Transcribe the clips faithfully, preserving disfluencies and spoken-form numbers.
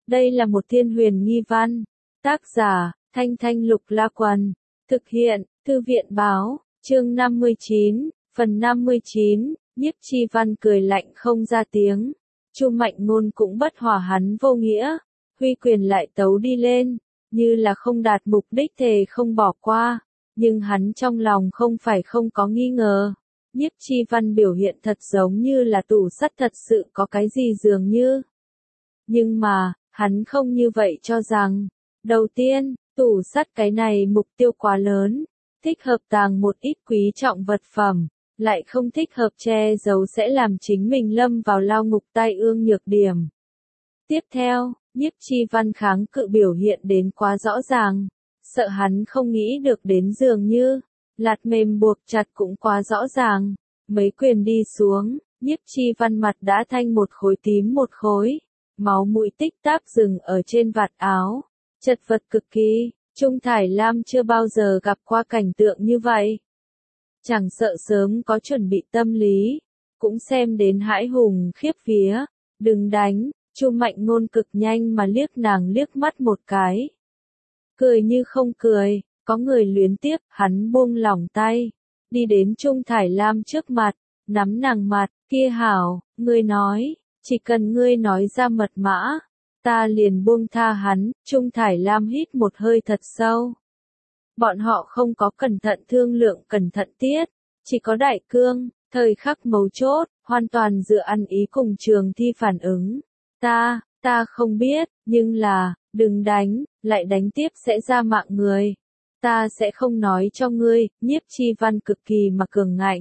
Đây là một thiên huyền nghi văn. Tác giả, Thanh Thanh Lục La Quần. Thực hiện, Thư viện Báo, chương năm mươi chín, phần năm mươi chín, Nhiếp Chi Văn cười lạnh không ra tiếng. Chu Mạnh Ngôn cũng bất hòa hắn vô nghĩa, huy quyền lại tấu đi lên, như là không đạt mục đích thề không bỏ qua, nhưng hắn trong lòng không phải không có nghi ngờ. Nhiếp Chi Văn biểu hiện thật giống như là tủ sắt thật sự có cái gì dường như. Nhưng mà, hắn không như vậy cho rằng. Đầu tiên, tủ sắt cái này mục tiêu quá lớn, thích hợp tàng một ít quý trọng vật phẩm, lại không thích hợp che giấu sẽ làm chính mình lâm vào lao ngục tai ương nhược điểm. Tiếp theo, Nhiếp Chi Văn kháng cự biểu hiện đến quá rõ ràng, sợ hắn không nghĩ được đến dường như, lạt mềm buộc chặt cũng quá rõ ràng, mấy quyền đi xuống, Nhiếp Chi Văn mặt đã thanh một khối tím một khối, máu mũi tích táp dừng ở trên vạt áo, chật vật cực kỳ, Trung Thải Lam chưa bao giờ gặp qua cảnh tượng như vậy. Chẳng sợ sớm có chuẩn bị tâm lý, cũng xem đến hãi hùng khiếp vía, đừng đánh, Chu Mạnh Ngôn cực nhanh mà liếc nàng liếc mắt một cái. Cười như không cười, có người luyến tiếc, hắn buông lỏng tay, đi đến Trung Thải Lam trước mặt, nắm nàng mặt, kia hảo, ngươi nói, chỉ cần ngươi nói ra mật mã, ta liền buông tha hắn. Trung Thải Lam hít một hơi thật sâu. Bọn họ không có cẩn thận thương lượng cẩn thận tiết, chỉ có đại cương, thời khắc mấu chốt, hoàn toàn dựa ăn ý cùng Trường Thi phản ứng. Ta, ta không biết, nhưng là, đừng đánh, lại đánh tiếp sẽ ra mạng người. Ta sẽ không nói cho ngươi. Nhiếp Chi Văn cực kỳ mà cường ngạnh.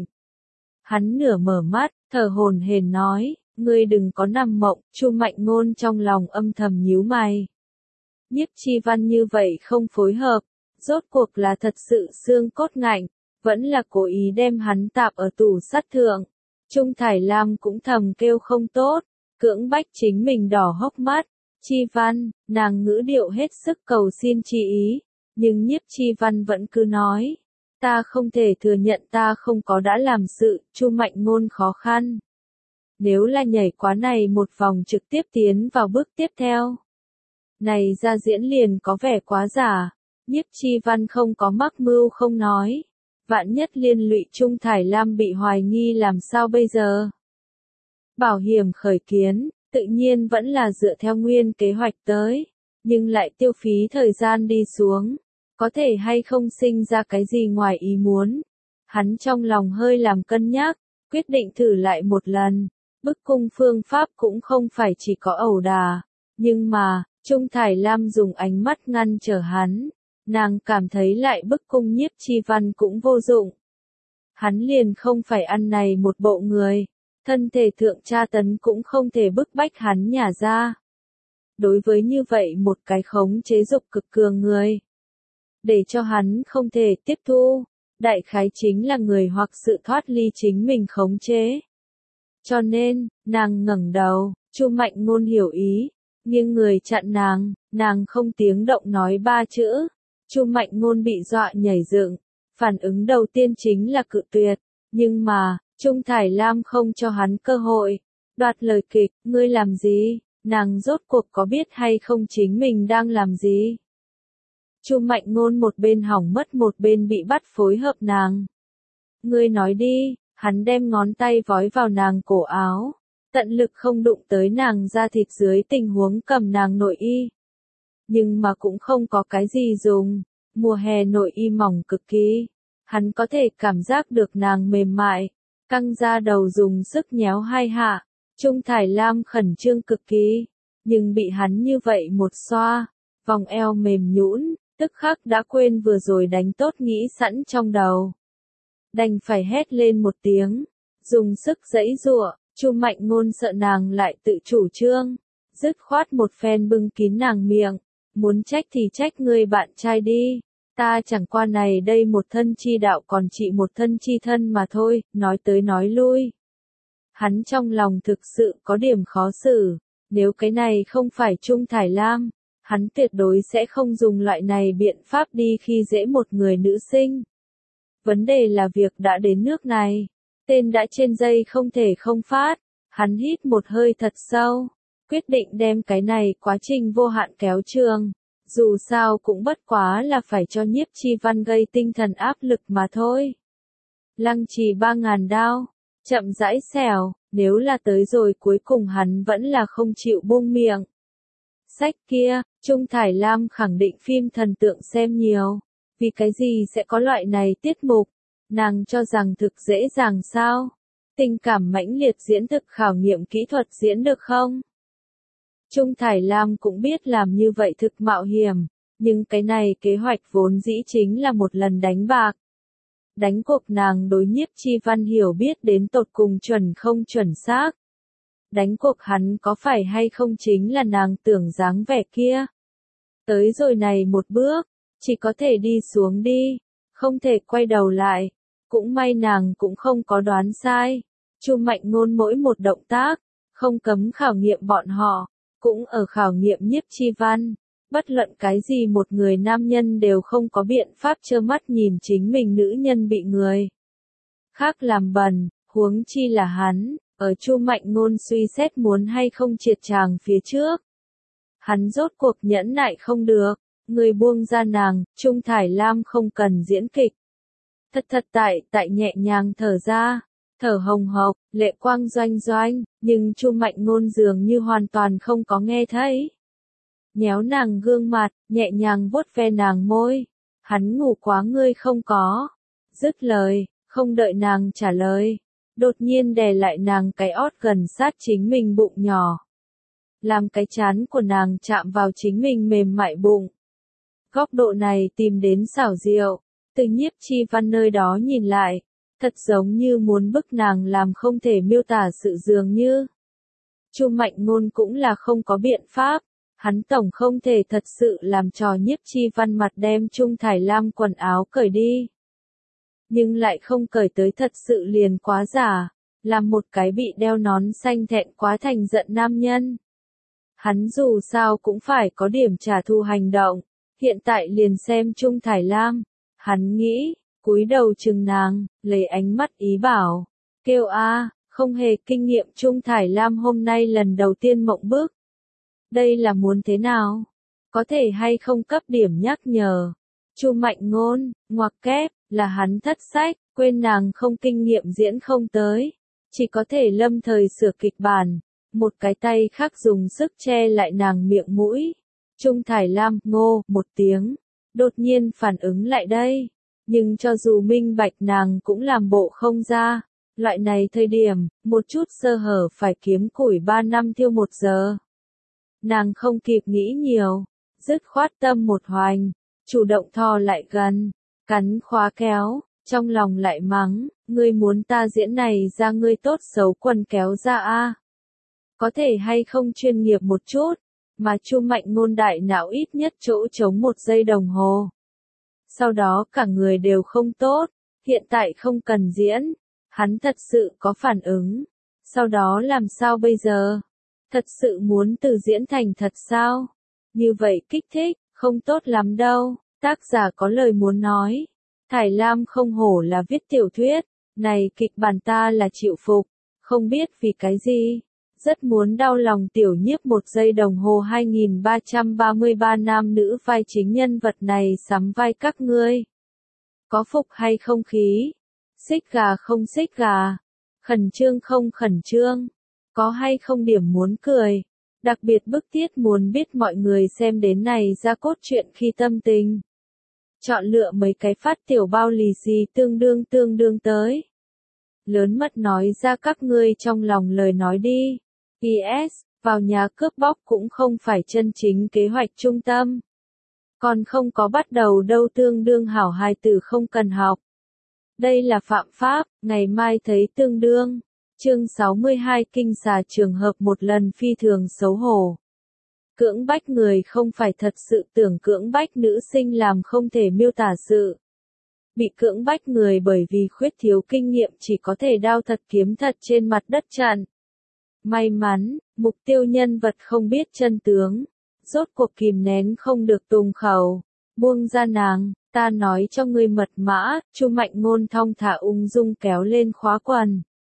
Hắn nửa mở mắt, thở hổn hển nói, ngươi đừng có nằm mộng. Chu Mạnh Ngôn trong lòng âm thầm nhíu mày. Nhiếp Chi Văn như vậy không phối hợp, rốt cuộc là thật sự xương cốt ngạnh, vẫn là cố ý đem hắn tạp ở tủ sắt thượng. Trung Thải Lam cũng thầm kêu không tốt, cưỡng bách chính mình đỏ hốc mắt. Chi Văn, nàng ngữ điệu hết sức cầu xin chi ý, nhưng Nhiếp Chi Văn vẫn cứ nói, ta không thể thừa nhận ta không có đã làm sự. Chu Mạnh Ngôn khó khăn. Nếu là nhảy quá này một vòng trực tiếp tiến vào bước tiếp theo, này ra diễn liền có vẻ quá giả. Nhiếp Chi Văn không có mắc mưu không nói, vạn nhất liên lụy Trung Thải Lam bị hoài nghi làm sao bây giờ? Bảo hiểm khởi kiến, tự nhiên vẫn là dựa theo nguyên kế hoạch tới, nhưng lại tiêu phí thời gian đi xuống, có thể hay không sinh ra cái gì ngoài ý muốn. Hắn trong lòng hơi làm cân nhắc, quyết định thử lại một lần. Bức cung phương pháp cũng không phải chỉ có ẩu đà, nhưng mà, Trung Thải Lam dùng ánh mắt ngăn trở hắn, nàng cảm thấy lại bức cung Nhiếp Chi Văn cũng vô dụng. Hắn liền không phải ăn này một bộ người, thân thể thượng tra tấn cũng không thể bức bách hắn nhả ra. Đối với như vậy một cái khống chế dục cực cường người, để cho hắn không thể tiếp thu, đại khái chính là người hoặc sự thoát ly chính mình khống chế. Cho nên, nàng ngẩng đầu, Chu Mạnh Ngôn hiểu ý, nghiêng người chặn nàng, nàng không tiếng động nói ba chữ. Chu Mạnh Ngôn bị dọa nhảy dựng, phản ứng đầu tiên chính là cự tuyệt, nhưng mà, Trung Thải Lam không cho hắn cơ hội, đoạt lời kịch, ngươi làm gì, nàng rốt cuộc có biết hay không chính mình đang làm gì. Chu Mạnh Ngôn một bên hỏng mất một bên bị bắt phối hợp nàng. Ngươi nói đi. Hắn đem ngón tay vói vào nàng cổ áo, tận lực không đụng tới nàng da thịt dưới tình huống cầm nàng nội y. Nhưng mà cũng không có cái gì dùng, mùa hè nội y mỏng cực kỳ, hắn có thể cảm giác được nàng mềm mại, căng da đầu dùng sức nhéo hai hạ. Trung Thải Lam khẩn trương cực kỳ, nhưng bị hắn như vậy một xoa, vòng eo mềm nhũn, tức khắc đã quên vừa rồi đánh tốt nghĩ sẵn trong đầu. Đành phải hét lên một tiếng, dùng sức giãy giụa. Chu Mạnh Ngôn sợ nàng lại tự chủ trương, dứt khoát một phen bưng kín nàng miệng, muốn trách thì trách ngươi bạn trai đi, ta chẳng qua này đây một thân chi đạo còn chị một thân chi thân mà thôi. Nói tới nói lui, hắn trong lòng thực sự có điểm khó xử, nếu cái này không phải Trung Thải Lam, hắn tuyệt đối sẽ không dùng loại này biện pháp đi khi dễ một người nữ sinh. Vấn đề là việc đã đến nước này, tên đã trên dây không thể không phát. Hắn hít một hơi thật sâu, quyết định đem cái này quá trình vô hạn kéo trường. Dù sao cũng bất quá là phải cho Nhiếp Chi Văn gây tinh thần áp lực mà thôi. Lăng Trì ba ngàn đao, chậm rãi xẻo, nếu là tới rồi cuối cùng hắn vẫn là không chịu buông miệng. Sách kia, Trung Thải Lam khẳng định phim thần tượng xem nhiều, vì cái gì sẽ có loại này tiết mục, nàng cho rằng thực dễ dàng sao? Tình cảm mãnh liệt diễn thực khảo nghiệm kỹ thuật diễn được không? Trung Thải Lam cũng biết làm như vậy thực mạo hiểm, nhưng cái này kế hoạch vốn dĩ chính là một lần đánh bạc. Đánh cuộc nàng đối Nhiếp Chi Văn hiểu biết đến tột cùng chuẩn không chuẩn xác. Đánh cuộc hắn có phải hay không chính là nàng tưởng dáng vẻ kia. Tới rồi này một bước, chỉ có thể đi xuống đi, không thể quay đầu lại. Cũng may nàng cũng không có đoán sai. Chu Mạnh Ngôn mỗi một động tác, không cấm khảo nghiệm bọn họ, cũng ở khảo nghiệm Nhiếp Chi Văn. Bất luận cái gì một người nam nhân đều không có biện pháp trơ mắt nhìn chính mình nữ nhân bị người khác làm bẩn, huống chi là hắn, ở Chu Mạnh Ngôn suy xét muốn hay không triệt tràng phía trước. Hắn rốt cuộc nhẫn nại không được, người buông ra nàng, Trung Thải Lam không cần diễn kịch. Thật thật tại tại nhẹ nhàng thở ra, thở hồng hộc, lệ quang doanh doanh, nhưng Chu Mạnh Ngôn dường như hoàn toàn không có nghe thấy. Nhéo nàng gương mặt, nhẹ nhàng vuốt ve nàng môi. Hắn ngủ quá ngươi không có. Dứt lời, không đợi nàng trả lời. Đột nhiên đè lại nàng cái ót gần sát chính mình bụng nhỏ. Làm cái trán của nàng chạm vào chính mình mềm mại bụng. Góc độ này tìm đến xảo diệu. Từ Nhiếp Chi Văn nơi đó nhìn lại. Thật giống như muốn bức nàng làm không thể miêu tả sự dường như. Chu Mạnh Ngôn cũng là không có biện pháp. Hắn tổng không thể thật sự làm trò Nhiếp Chi Văn mặt đem Trung Thải Lam quần áo cởi đi. Nhưng lại không cởi tới thật sự liền quá giả, làm một cái bị đeo nón xanh thẹn quá thành giận nam nhân. Hắn dù sao cũng phải có điểm trả thù hành động, hiện tại liền xem Trung Thải Lam. Hắn nghĩ, cúi đầu chừng nàng, lấy ánh mắt ý bảo, kêu a, không hề kinh nghiệm Trung Thải Lam hôm nay lần đầu tiên mộng bức. Đây là muốn thế nào? Có thể hay không cấp điểm nhắc nhở? Chu Mạnh Ngôn, ngoặc kép, là hắn thất sách, quên nàng không kinh nghiệm diễn không tới. Chỉ có thể lâm thời sửa kịch bản, một cái tay khác dùng sức che lại nàng miệng mũi. Trung Thải Lam, ngô, một tiếng, đột nhiên phản ứng lại đây. Nhưng cho dù minh bạch nàng cũng làm bộ không ra. Loại này thời điểm, một chút sơ hở phải kiếm củi ba năm thiêu một giờ. Nàng không kịp nghĩ nhiều, dứt khoát tâm một hoành, chủ động thò lại gần, cắn khóa kéo, trong lòng lại mắng, ngươi muốn ta diễn này ra ngươi tốt xấu quần kéo ra a, có thể hay không chuyên nghiệp một chút, mà Chu Mạnh Ngôn đại não ít nhất chỗ trống một giây đồng hồ. Sau đó cả người đều không tốt, hiện tại không cần diễn, hắn thật sự có phản ứng, sau đó làm sao bây giờ? Thật sự muốn từ diễn thành thật sao? Như vậy kích thích, không tốt lắm đâu. Tác giả có lời muốn nói. Thải Lam không hổ là viết tiểu thuyết. Này kịch bản ta là chịu phục. Không biết vì cái gì. Rất muốn đau lòng tiểu Nhiếp một giây đồng hồ hai nghìn ba trăm ba mươi ba nam nữ vai chính nhân vật này sắm vai các ngươi. Có phục hay không khí? Xích gà không xích gà? Khẩn trương không khẩn trương? Có hay không điểm muốn cười, đặc biệt bức thiết muốn biết mọi người xem đến này ra cốt truyện khi tâm tình. Chọn lựa mấy cái phát tiểu bao lì xì tương đương tương đương tới. Lớn mật nói ra các ngươi trong lòng lời nói đi. pê ét, vào nhà cướp bóc cũng không phải chân chính kế hoạch trung tâm. Còn không có bắt đầu đâu tương đương hảo hài tử không cần học. Đây là phạm pháp, ngày mai thấy tương đương. Chương sáu mươi hai Kinh xà trường hợp một lần phi thường xấu hổ. Cưỡng bách người không phải thật sự tưởng cưỡng bách nữ sinh làm không thể miêu tả sự. Bị cưỡng bách người bởi vì khuyết thiếu kinh nghiệm chỉ có thể đao thật kiếm thật trên mặt đất trận. May mắn, mục tiêu nhân vật không biết chân tướng. Rốt cuộc kìm nén không được tùng khẩu. Buông ra nàng, ta nói cho ngươi mật mã, Chu Mạnh Ngôn thong thả ung dung kéo lên khóa quần.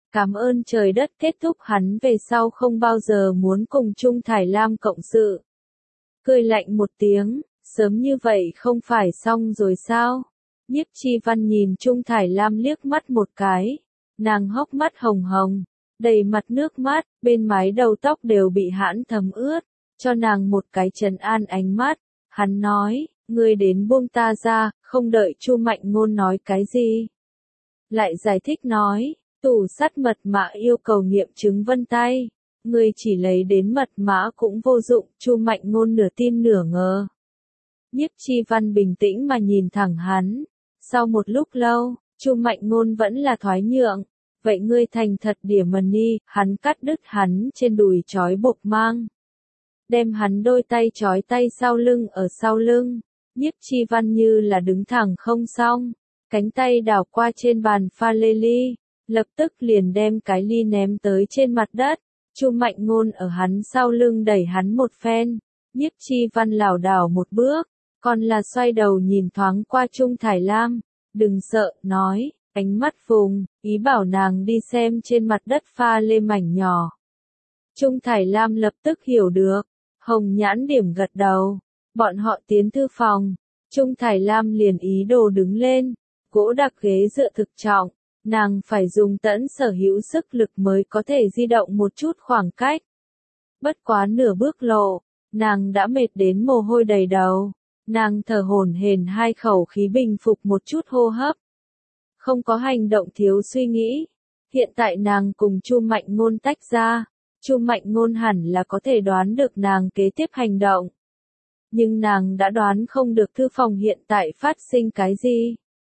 Cảm ơn trời đất kết thúc hắn về sau không bao giờ muốn cùng Trung Thải Lam cộng sự. Cười lạnh một tiếng, sớm như vậy không phải xong rồi sao? Nhiếp Chi Văn nhìn Trung Thải Lam liếc mắt một cái, nàng hốc mắt hồng hồng, đầy mặt nước mắt, bên mái đầu tóc đều bị hãn thấm ướt, cho nàng một cái trấn an ánh mắt. Hắn nói, ngươi đến buông ta ra, không đợi Chu Mạnh Ngôn nói cái gì. Lại giải thích nói, tủ sắt mật mã yêu cầu nghiệm chứng vân tay, ngươi chỉ lấy đến mật mã cũng vô dụng. Chu Mạnh Ngôn nửa tin nửa ngờ. Nhiếp Chi Văn bình tĩnh mà nhìn thẳng hắn, sau một lúc lâu, Chu Mạnh Ngôn vẫn là thoái nhượng, vậy ngươi thành thật điểm mần đi. Hắn cắt đứt hắn trên đùi trói buộc mang, đem hắn đôi tay trói tay sau lưng ở sau lưng. Nhiếp Chi Văn như là đứng thẳng không xong, cánh tay đảo qua trên bàn pha lê ly, lập tức liền đem cái ly ném tới trên mặt đất. Chu Mạnh Ngôn ở hắn sau lưng đẩy hắn một phen, Nhiếp Chi Văn lảo đảo một bước, còn là xoay đầu nhìn thoáng qua Trung Thải Lam, đừng sợ, nói, ánh mắt phùng, ý bảo nàng đi xem trên mặt đất pha lê mảnh nhỏ. Trung Thải Lam lập tức hiểu được, hồng nhãn điểm gật đầu, bọn họ tiến thư phòng, Trung Thải Lam liền ý đồ đứng lên, gỗ đặc ghế dựa thực trọng, nàng phải dùng tẫn sở hữu sức lực mới có thể di động một chút khoảng cách. Bất quá nửa bước lộ, nàng đã mệt đến mồ hôi đầy đầu, nàng thở hổn hển hai khẩu khí bình phục một chút hô hấp. Không có hành động thiếu suy nghĩ, hiện tại nàng cùng Chu Mạnh Ngôn tách ra, Chu Mạnh Ngôn hẳn là có thể đoán được nàng kế tiếp hành động. Nhưng nàng đã đoán không được thư phòng hiện tại phát sinh cái gì.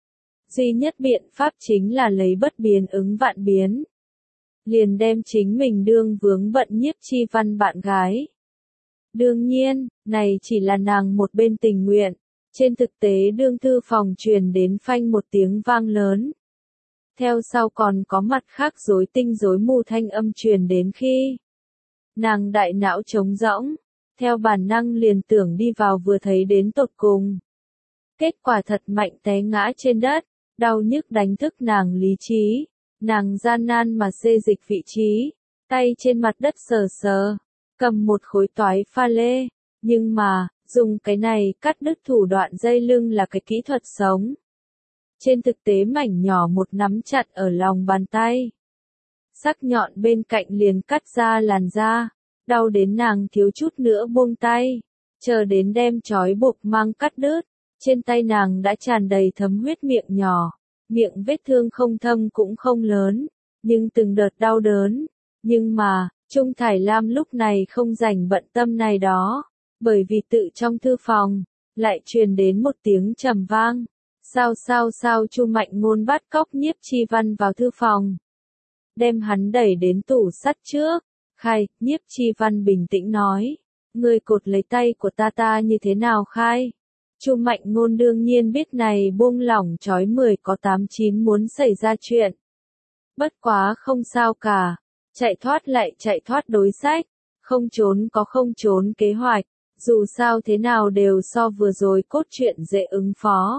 Duy nhất biện pháp chính là lấy bất biến ứng vạn biến. Liền đem chính mình đương vướng bận Nhiếp Chi Văn bạn gái. Đương nhiên, này chỉ là nàng một bên tình nguyện. Trên thực tế đương thư phòng truyền đến phanh một tiếng vang lớn. Theo sau còn có mặt khác rối tinh rối mù thanh âm truyền đến khi nàng đại não trống rỗng, theo bản năng liền tưởng đi vào vừa thấy đến tột cùng. Kết quả thật mạnh té ngã trên đất, đau nhức đánh thức nàng lý trí, nàng gian nan mà xê dịch vị trí, tay trên mặt đất sờ sờ, cầm một khối toái pha lê, nhưng mà, dùng cái này cắt đứt thủ đoạn dây lưng là cái kỹ thuật sống. Trên thực tế mảnh nhỏ một nắm chặt ở lòng bàn tay. Sắc nhọn bên cạnh liền cắt ra làn da, đau đến nàng thiếu chút nữa buông tay, chờ đến đem trói buộc mang cắt đứt, trên tay nàng đã tràn đầy thấm huyết miệng nhỏ, miệng vết thương không thâm cũng không lớn, nhưng từng đợt đau đớn, nhưng mà, Trung Thải Lam lúc này không rảnh bận tâm này đó, bởi vì tự trong thư phòng, lại truyền đến một tiếng trầm vang. Sao sao sao Chu Mạnh Ngôn bắt cóc Nhiếp Chi Văn vào thư phòng, đem hắn đẩy đến tủ sắt trước. Khai, Nhiếp Chi Văn bình tĩnh nói, ngươi cột lấy tay của ta ta như thế nào khai? Chu Mạnh Ngôn đương nhiên biết này buông lỏng trói mười có tám chín muốn xảy ra chuyện. Bất quá không sao cả, chạy thoát lại chạy thoát đối sách, không trốn có không trốn kế hoạch, dù sao thế nào đều so vừa rồi cốt truyện dễ ứng phó.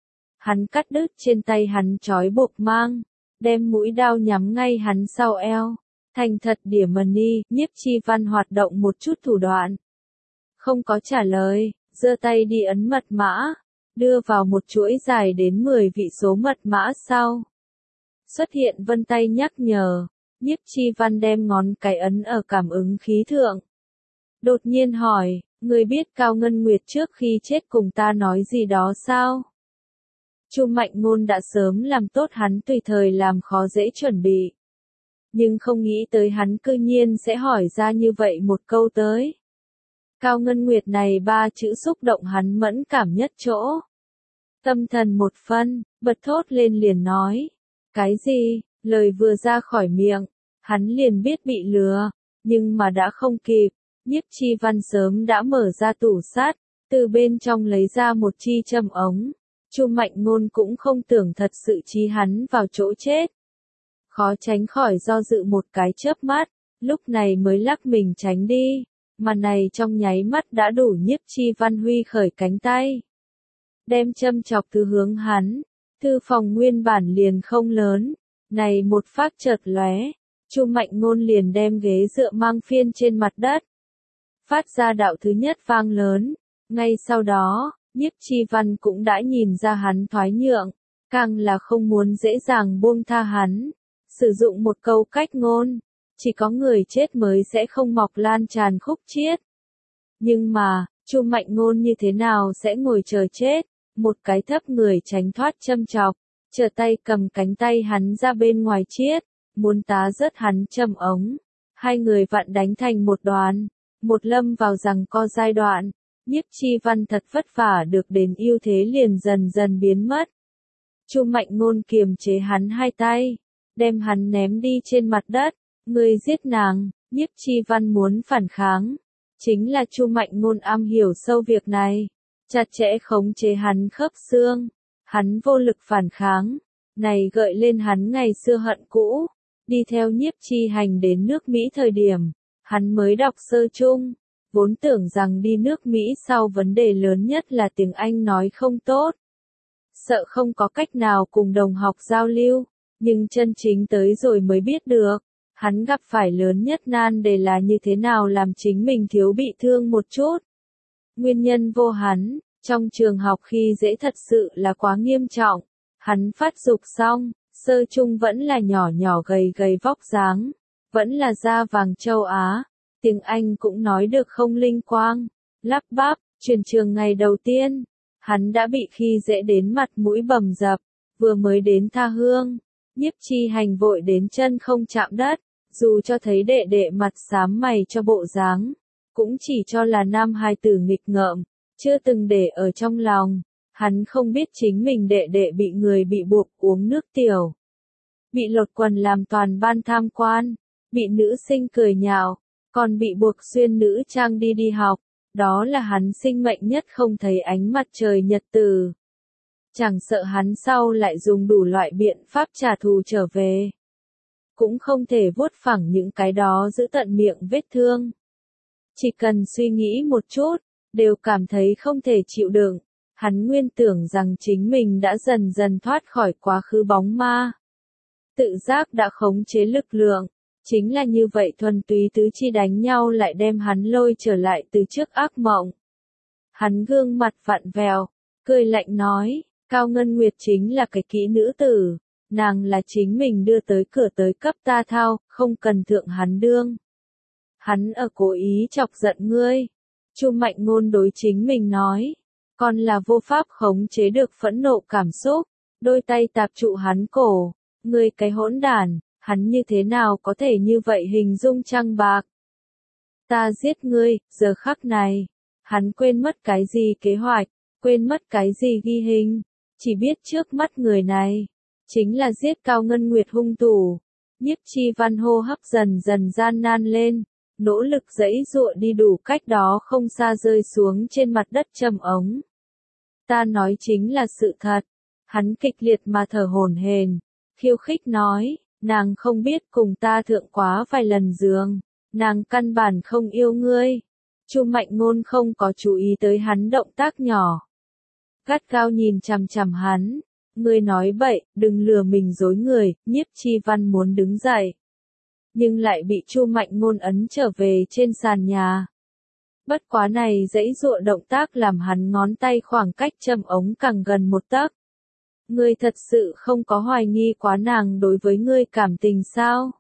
Hắn cắt đứt trên tay hắn trói buộc mang, đem mũi đao nhắm ngay hắn sau eo. Thành thật điểm mần đi, Nhiếp Chi Văn hoạt động một chút thủ đoạn. Không có trả lời, giơ tay đi ấn mật mã, đưa vào một chuỗi dài đến mười vị số mật mã sau. Xuất hiện vân tay nhắc nhở, Nhiếp Chi Văn đem ngón cái ấn ở cảm ứng khí thượng. Đột nhiên hỏi, người biết Cao Ngân Nguyệt trước khi chết cùng ta nói gì đó sao? Chu Mạnh Ngôn đã sớm làm tốt hắn tùy thời làm khó dễ chuẩn bị. Nhưng không nghĩ tới hắn cư nhiên sẽ hỏi ra như vậy một câu tới. Cao Ngân Nguyệt này ba chữ xúc động hắn mẫn cảm nhất chỗ. Tâm thần một phân, bật thốt lên liền nói. Cái gì? Lời vừa ra khỏi miệng, hắn liền biết bị lừa, nhưng mà đã không kịp. Nhiếp Chi Văn sớm đã mở ra tủ sắt, từ bên trong lấy ra một chi châm ống. Chu Mạnh Ngôn cũng không tưởng thật sự chí hắn vào chỗ chết. Khó tránh khỏi do dự một cái chớp mắt, lúc này mới lắc mình tránh đi, mà này trong nháy mắt đã đủ Nhiếp Chi Văn huy khởi cánh tay. Đem châm chọc từ hướng hắn, thư phòng nguyên bản liền không lớn, Này một phát chợt lóe, Chu Mạnh Ngôn liền đem ghế dựa mang phiên trên mặt đất. Phát ra đạo thứ nhất vang lớn, ngay sau đó, Nhiếp Chi Văn cũng đã nhìn ra hắn thoái nhượng, càng là không muốn dễ dàng buông tha hắn. Sử dụng một câu cách ngôn, chỉ có người chết mới sẽ không mọc lan tràn khúc chiết. Nhưng mà, Chu Mạnh Ngôn như thế nào sẽ ngồi chờ chết, một cái thấp người tránh thoát châm chọc, trở tay cầm cánh tay hắn ra bên ngoài chiết, muốn tá rớt hắn châm ống. Hai người vặn đánh thành một đoàn, một lâm vào giằng co giai đoạn, Nhiếp Chi Văn thật vất vả được đến ưu thế liền dần dần biến mất. Chu Mạnh Ngôn kiềm chế hắn hai tay, đem hắn ném đi trên mặt đất, ngươi giết nàng. Nhiếp Chi Văn muốn phản kháng, chính là Chu Mạnh Ngôn am hiểu sâu việc này, chặt chẽ khống chế hắn khớp xương, hắn vô lực phản kháng, này gợi lên hắn ngày xưa hận cũ. Đi theo Nhiếp Chi Hành đến nước Mỹ thời điểm, hắn mới đọc sơ chung, vốn tưởng rằng đi nước Mỹ sau vấn đề lớn nhất là tiếng Anh nói không tốt. Sợ không có cách nào cùng đồng học giao lưu, nhưng chân chính tới rồi mới biết được, hắn gặp phải lớn nhất nan đề là như thế nào làm chính mình thiếu bị thương một chút. Nguyên nhân vô hắn, trong trường học khi dễ thật sự là quá nghiêm trọng, hắn phát dục xong, sơ chung vẫn là nhỏ nhỏ gầy gầy vóc dáng, vẫn là da vàng châu Á, tiếng Anh cũng nói được không linh quang, lắp bắp. Chuyển trường ngày đầu tiên, hắn đã bị khi dễ đến mặt mũi bầm dập, vừa mới đến tha hương, Nhiếp Chi Hành vội đến chân không chạm đất, dù cho thấy đệ đệ mặt xám mày cho bộ dáng, cũng chỉ cho là nam hài tử nghịch ngợm, chưa từng để ở trong lòng. Hắn không biết chính mình đệ đệ bị người bị buộc uống nước tiểu, bị lột quần làm toàn ban tham quan, bị nữ sinh cười nhạo, còn bị buộc xuyên nữ trang đi đi học, đó là hắn sinh mệnh nhất không thấy ánh mặt trời nhật từ. Chẳng sợ hắn sau lại dùng đủ loại biện pháp trả thù trở về, cũng không thể vuốt phẳng những cái đó giữ tận miệng vết thương. Chỉ cần suy nghĩ một chút, đều cảm thấy không thể chịu đựng. Hắn nguyên tưởng rằng chính mình đã dần dần thoát khỏi quá khứ bóng ma. Tự giác đã khống chế lực lượng, chính là như vậy thuần túy tứ chi đánh nhau lại đem hắn lôi trở lại từ trước ác mộng. Hắn gương mặt vặn vẹo, cười lạnh nói, Cao Ngân Nguyệt chính là cái kỹ nữ tử, nàng là chính mình đưa tới cửa tới cấp ta thao, không cần thượng hắn đương. Hắn ở cố ý chọc giận ngươi. Chu Mạnh Ngôn đối chính mình nói, còn là vô pháp khống chế được phẫn nộ cảm xúc, đôi tay tạp trụ hắn cổ, ngươi cái hỗn đản, hắn như thế nào có thể như vậy hình dung trăng bạc. Ta giết ngươi, giờ khắc này, hắn quên mất cái gì kế hoạch, quên mất cái gì ghi hình, chỉ biết trước mắt người này, chính là giết Cao Ngân Nguyệt hung thủ. Nhiếp Chi Văn hô hấp dần dần gian nan lên, nỗ lực giãy giụa đi đủ cách đó không xa rơi xuống trên mặt đất châm ống. Ta nói chính là sự thật. Hắn kịch liệt mà thở hổn hển, khiêu khích nói, nàng không biết cùng ta thượng quá vài lần giường, nàng căn bản không yêu ngươi. Chu Mạnh Ngôn không có chú ý tới hắn động tác nhỏ, gắt gao nhìn chằm chằm hắn. Ngươi nói bậy, đừng lừa mình dối người. Nhiếp Chi Văn muốn đứng dậy, nhưng lại bị Chu Mạnh Ngôn ấn trở về trên sàn nhà. Bất quá này giãy giụa động tác làm hắn ngón tay khoảng cách châm ống càng gần một tấc. Ngươi thật sự không có hoài nghi quá nàng đối với ngươi cảm tình sao?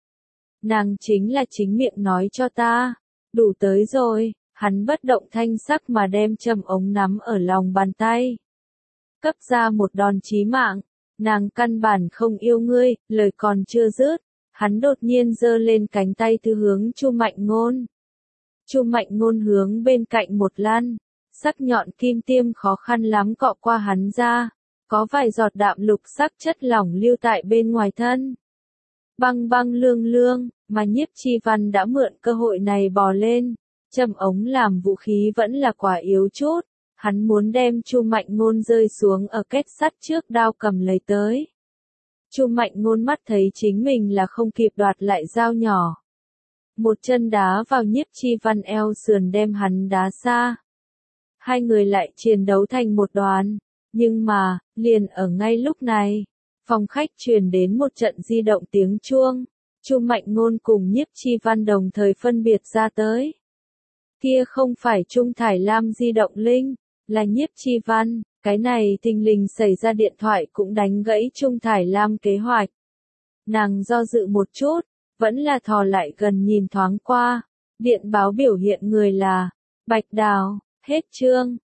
Nàng chính là chính miệng nói cho ta. Đủ tới rồi. Hắn bất động thanh sắc mà đem châm ống nắm ở lòng bàn tay, cấp ra một đòn chí mạng. Nàng căn bản không yêu ngươi. Lời còn chưa dứt, hắn đột nhiên giơ lên cánh tay thứ hướng Chu Mạnh Ngôn. Chu Mạnh Ngôn hướng bên cạnh một lăn, sắc nhọn kim tiêm khó khăn lắm cọ qua hắn da, có vài giọt đạm lục sắc chất lỏng lưu tại bên ngoài thân. Băng băng lương lương, mà Nhiếp Chi Văn đã mượn cơ hội này bò lên, châm ống làm vũ khí vẫn là quá yếu chút, hắn muốn đem Chu Mạnh Ngôn rơi xuống ở kết sắt trước đao cầm lấy tới. Chu Mạnh Ngôn mắt thấy chính mình là không kịp đoạt lại dao nhỏ, một chân đá vào Nhiếp Chi Văn eo sườn đem hắn đá xa. Hai người lại chiến đấu thành một đoàn, nhưng mà, liền ở ngay lúc này, Phòng khách truyền đến một trận di động tiếng chuông. Chu Mạnh Ngôn cùng Nhiếp Chi Văn đồng thời phân biệt ra tới. Kia không phải Trung Thải Lam di động linh, là Nhiếp Chi Văn. Cái này thình lình xảy ra điện thoại cũng đánh gãy Trung Thải Lam kế hoạch. Nàng do dự một chút, vẫn là thò lại gần nhìn thoáng qua. Điện báo biểu hiện người là Bạch Đào. Hết chương.